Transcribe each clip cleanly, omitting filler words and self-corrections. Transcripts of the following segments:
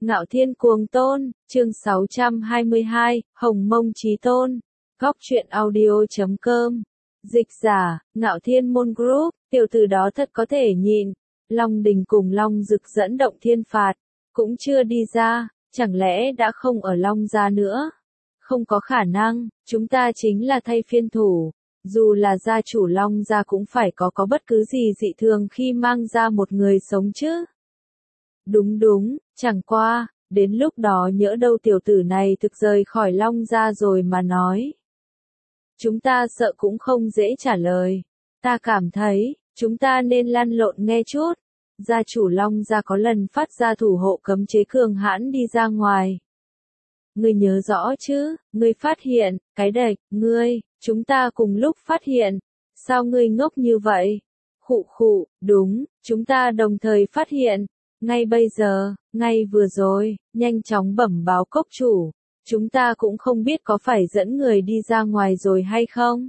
Ngạo Thiên Cuồng Tôn, chương 622, Hồng Mông Chí Tôn. Góc truyện audio.com. Dịch giả, Ngạo Thiên Môn Group, tiểu tử đó thật có thể nhịn. Long Đình cùng Long Dực dẫn động thiên phạt, cũng chưa đi ra, chẳng lẽ đã không ở Long gia nữa? Không có khả năng, chúng ta chính là thay phiên thủ. Dù là gia chủ Long gia cũng phải có bất cứ gì dị thường khi mang ra một người sống chứ. Đúng, chẳng qua, đến lúc đó nhỡ đâu tiểu tử này thực rời khỏi Long gia rồi mà nói. Chúng ta sợ cũng không dễ trả lời. Ta cảm thấy, chúng ta nên lăn lộn nghe chút. Gia chủ Long gia có lần phát ra thủ hộ cấm chế cường hãn đi ra ngoài. Ngươi nhớ rõ chứ, ngươi phát hiện, cái đệch, chúng ta cùng lúc phát hiện. Sao ngươi ngốc như vậy? Khụ, đúng, chúng ta đồng thời phát hiện. Ngay bây giờ, ngay vừa rồi, nhanh chóng bẩm báo cốc chủ. Chúng ta cũng không biết có phải dẫn người đi ra ngoài rồi hay không.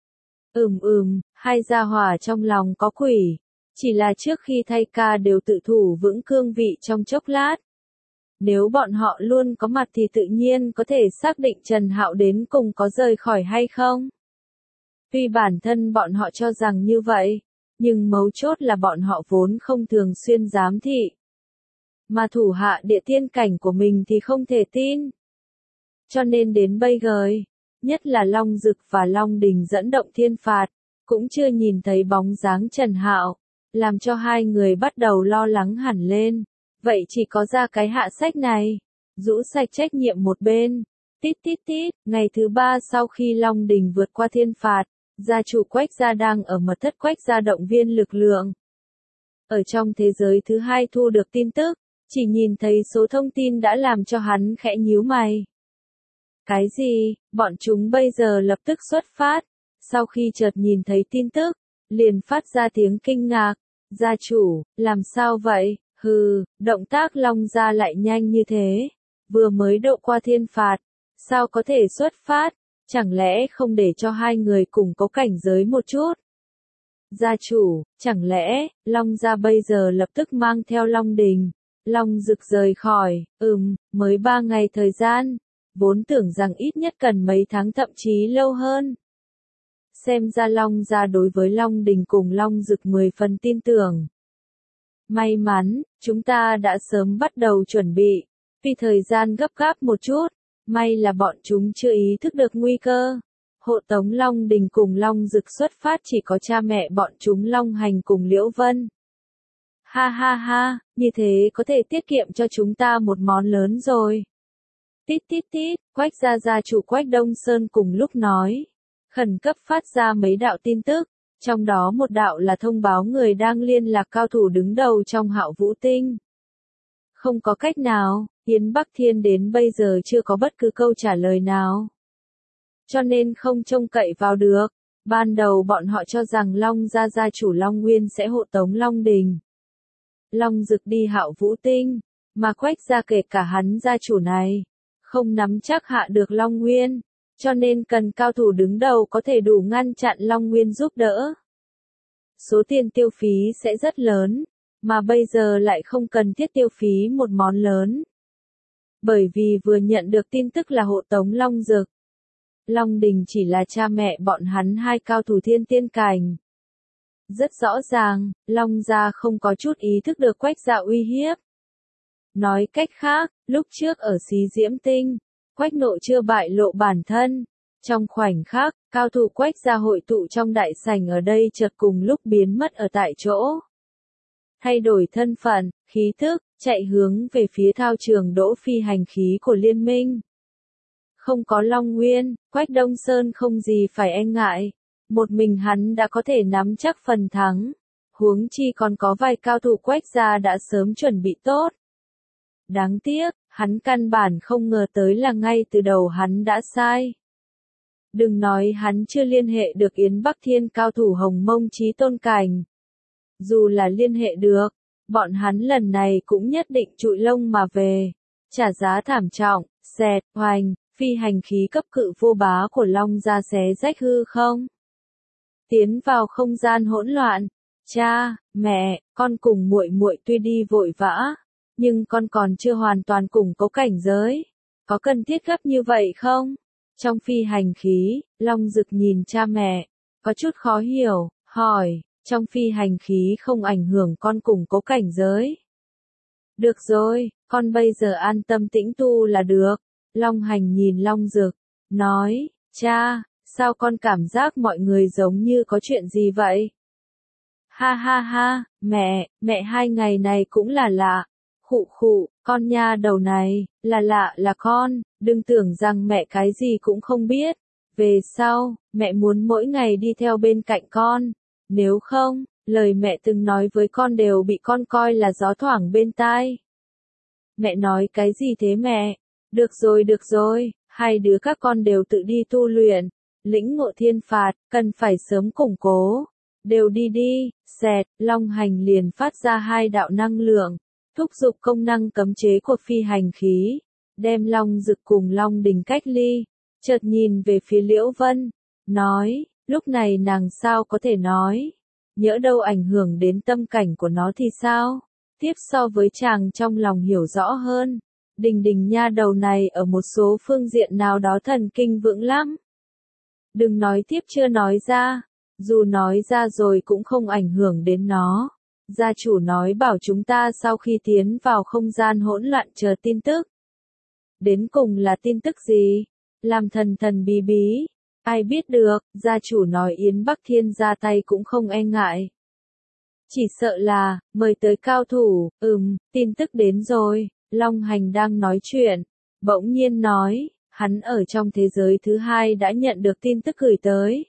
Hai gia hỏa trong lòng có quỷ. Chỉ là trước khi thay ca đều tự thủ vững cương vị trong chốc lát. Nếu bọn họ luôn có mặt thì tự nhiên có thể xác định Trần Hạo đến cùng có rời khỏi hay không. Tuy bản thân bọn họ cho rằng như vậy, nhưng mấu chốt là bọn họ vốn không thường xuyên giám thị. Mà thủ hạ địa tiên cảnh của mình thì không thể tin. Cho nên đến bây giờ, nhất là Long Dực và Long Đình dẫn động thiên phạt, cũng chưa nhìn thấy bóng dáng Trần Hạo, làm cho hai người bắt đầu lo lắng hẳn lên. Vậy chỉ có ra cái hạ sách này, rũ sạch trách nhiệm một bên. Tít, ngày thứ 3 sau khi Long Đình vượt qua thiên phạt, gia chủ Quách gia đang ở mật thất Quách gia động viên lực lượng. Ở trong thế giới thứ hai thu được tin tức, chỉ nhìn thấy số thông tin đã làm cho hắn khẽ nhíu mày. Cái gì? Bọn chúng bây giờ lập tức xuất phát. Sau khi chợt nhìn thấy tin tức, liền phát ra tiếng kinh ngạc. Gia chủ, làm sao vậy? Động tác Long gia lại nhanh như thế. Vừa mới độ qua thiên phạt, sao có thể xuất phát? Chẳng lẽ không để cho hai người cùng có cảnh giới một chút? Gia chủ, chẳng lẽ, Long gia bây giờ lập tức mang theo Long Đình, Long Dực rời khỏi, mới 3 ngày thời gian, vốn tưởng rằng ít nhất cần mấy tháng thậm chí lâu hơn. Xem ra Long gia đối với Long Đình cùng Long Dực 10 phần tin tưởng. May mắn, chúng ta đã sớm bắt đầu chuẩn bị, vì thời gian gấp gáp một chút, may là bọn chúng chưa ý thức được nguy cơ. Hộ tống Long Đình cùng Long Dực xuất phát chỉ có cha mẹ bọn chúng Long Hành cùng Liễu Vân. Ha, như thế có thể tiết kiệm cho chúng ta một món lớn rồi. Tít, Quách gia chủ Quách Đông Sơn cùng lúc nói. Khẩn cấp phát ra mấy đạo tin tức, trong đó một đạo là thông báo người đang liên lạc cao thủ đứng đầu trong Hạo Vũ Tinh. Không có cách nào, Yến Bắc Thiên đến bây giờ chưa có bất cứ câu trả lời nào. Cho nên không trông cậy vào được. Ban đầu bọn họ cho rằng Long gia chủ Long Nguyên sẽ hộ tống Long Đình, Long Dực đi Hạo Vũ Tinh, mà Quách gia kể cả hắn gia chủ này, không nắm chắc hạ được Long Nguyên, cho nên cần cao thủ đứng đầu có thể đủ ngăn chặn Long Nguyên giúp đỡ. Số tiền tiêu phí sẽ rất lớn, mà bây giờ lại không cần thiết tiêu phí một món lớn. Bởi vì vừa nhận được tin tức là hộ tống Long Dực, Long Đình chỉ là cha mẹ bọn hắn hai cao thủ thiên tiên cảnh. Rất rõ ràng, Long gia không có chút ý thức được Quách gia uy hiếp. Nói cách khác, lúc trước ở Xí Diễm Tinh, Quách Nộ chưa bại lộ bản thân. Trong khoảnh khắc, cao thủ Quách gia hội tụ trong đại sảnh ở đây chợt cùng lúc biến mất ở tại chỗ. Thay đổi thân phận, khí thức, chạy hướng về phía thao trường đỗ phi hành khí của liên minh. Không có Long Nguyên, Quách Đông Sơn không gì phải e ngại. Một mình hắn đã có thể nắm chắc phần thắng. Huống chi còn có vài cao thủ Quách gia đã sớm chuẩn bị tốt. Đáng tiếc, hắn căn bản không ngờ tới là ngay từ đầu hắn đã sai. Đừng nói hắn chưa liên hệ được Yến Bắc Thiên cao thủ Hồng Mông Chí Tôn cảnh. Dù là liên hệ được, bọn hắn lần này cũng nhất định trụi lông mà về. Trả giá thảm trọng, hoành, phi hành khí cấp cự vô bá của Long gia xé rách hư không. Tiến vào không gian hỗn loạn, cha, mẹ, con cùng muội muội tuy đi vội vã, Nhưng con còn chưa hoàn toàn củng cố cảnh giới. Có cần thiết gấp như vậy không? Trong phi hành khí, Long Dực nhìn cha mẹ, có chút khó hiểu, hỏi, trong phi hành khí không ảnh hưởng con củng cố cảnh giới. Được rồi, con bây giờ an tâm tĩnh tu là được. Long Hành nhìn Long Dực, nói, cha, sao con cảm giác mọi người giống như có chuyện gì vậy? Ha ha ha, mẹ 2 ngày này cũng là lạ. Khụ khụ, con nha đầu này, là lạ là con, đừng tưởng rằng mẹ cái gì cũng không biết. Về sau, mẹ muốn mỗi ngày đi theo bên cạnh con. Nếu không, lời mẹ từng nói với con đều bị con coi là gió thoảng bên tai. Mẹ nói cái gì thế mẹ? Được rồi, 2 đứa các con đều tự đi tu luyện. Lĩnh ngộ thiên phạt, cần phải sớm củng cố. Đều đi đi, xẹt, Long Hành liền phát ra 2 đạo năng lượng, thúc giục công năng cấm chế của phi hành khí, đem Long Dực cùng Long Đình cách ly, chợt nhìn về phía Liễu Vân, nói, lúc này nàng sao có thể nói, nhỡ đâu ảnh hưởng đến tâm cảnh của nó thì sao? Tiếp so với chàng trong lòng hiểu rõ hơn, Đình Đình nha đầu này ở một số phương diện nào đó thần kinh vững lắm. Đừng nói tiếp chưa nói ra. Dù nói ra rồi cũng không ảnh hưởng đến nó. Gia chủ nói bảo chúng ta sau khi tiến vào không gian hỗn loạn chờ tin tức. Đến cùng là tin tức gì? Làm thần thần bí bí. Ai biết được, gia chủ nói Yến Bắc Thiên ra tay cũng không e ngại. Chỉ sợ là, mời tới cao thủ, tin tức đến rồi. Long Hành đang nói chuyện. Bỗng nhiên nói, hắn ở trong thế giới thứ 2 đã nhận được tin tức gửi tới.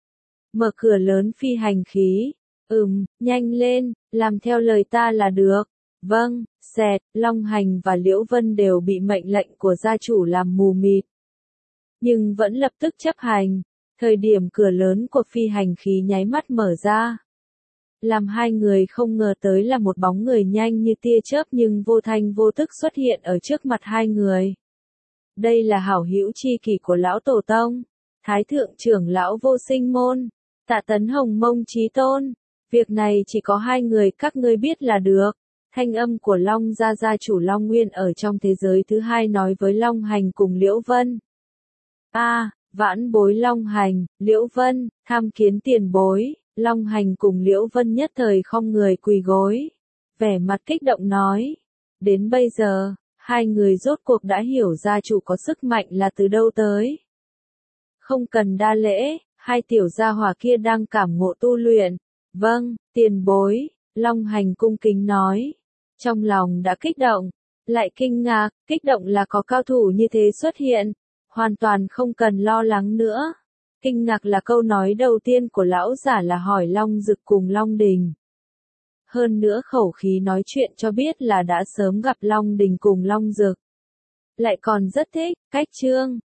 Mở cửa lớn phi hành khí. Nhanh lên, làm theo lời ta là được. Vâng, xẹt, Long Hành và Liễu Vân đều bị mệnh lệnh của gia chủ làm mù mịt. Nhưng vẫn lập tức chấp hành. Thời điểm cửa lớn của phi hành khí nháy mắt mở ra. Làm 2 người không ngờ tới là một bóng người nhanh như tia chớp nhưng vô thanh vô tức xuất hiện ở trước mặt 2 người. Đây là hảo hữu chi kỷ của lão tổ tông, Thái thượng trưởng lão Vô Sinh Môn, Tạ Tấn Hồng Mông Chí Tôn. Việc này chỉ có 2 người các ngươi biết là được. Thanh âm của Long gia gia chủ Long Nguyên ở trong thế giới thứ 2 nói với Long Hành cùng Liễu Vân. Vãn bối Long Hành, Liễu Vân, tham kiến tiền bối. Long Hành cùng Liễu Vân nhất thời không người quỳ gối. Vẻ mặt kích động nói. Đến bây giờ, 2 người rốt cuộc đã hiểu gia chủ có sức mạnh là từ đâu tới. Không cần đa lễ, 2 tiểu gia hỏa kia đang cảm ngộ tu luyện. Vâng, tiền bối, Long Hành cung kính nói. Trong lòng đã kích động, lại kinh ngạc, kích động là có cao thủ như thế xuất hiện. Hoàn toàn không cần lo lắng nữa. Kinh ngạc là câu nói đầu tiên của lão giả là hỏi Long Dực cùng Long Đình. Hơn nữa khẩu khí nói chuyện cho biết là đã sớm gặp Long Đình cùng Long Dực. Lại còn rất thích, cách chương.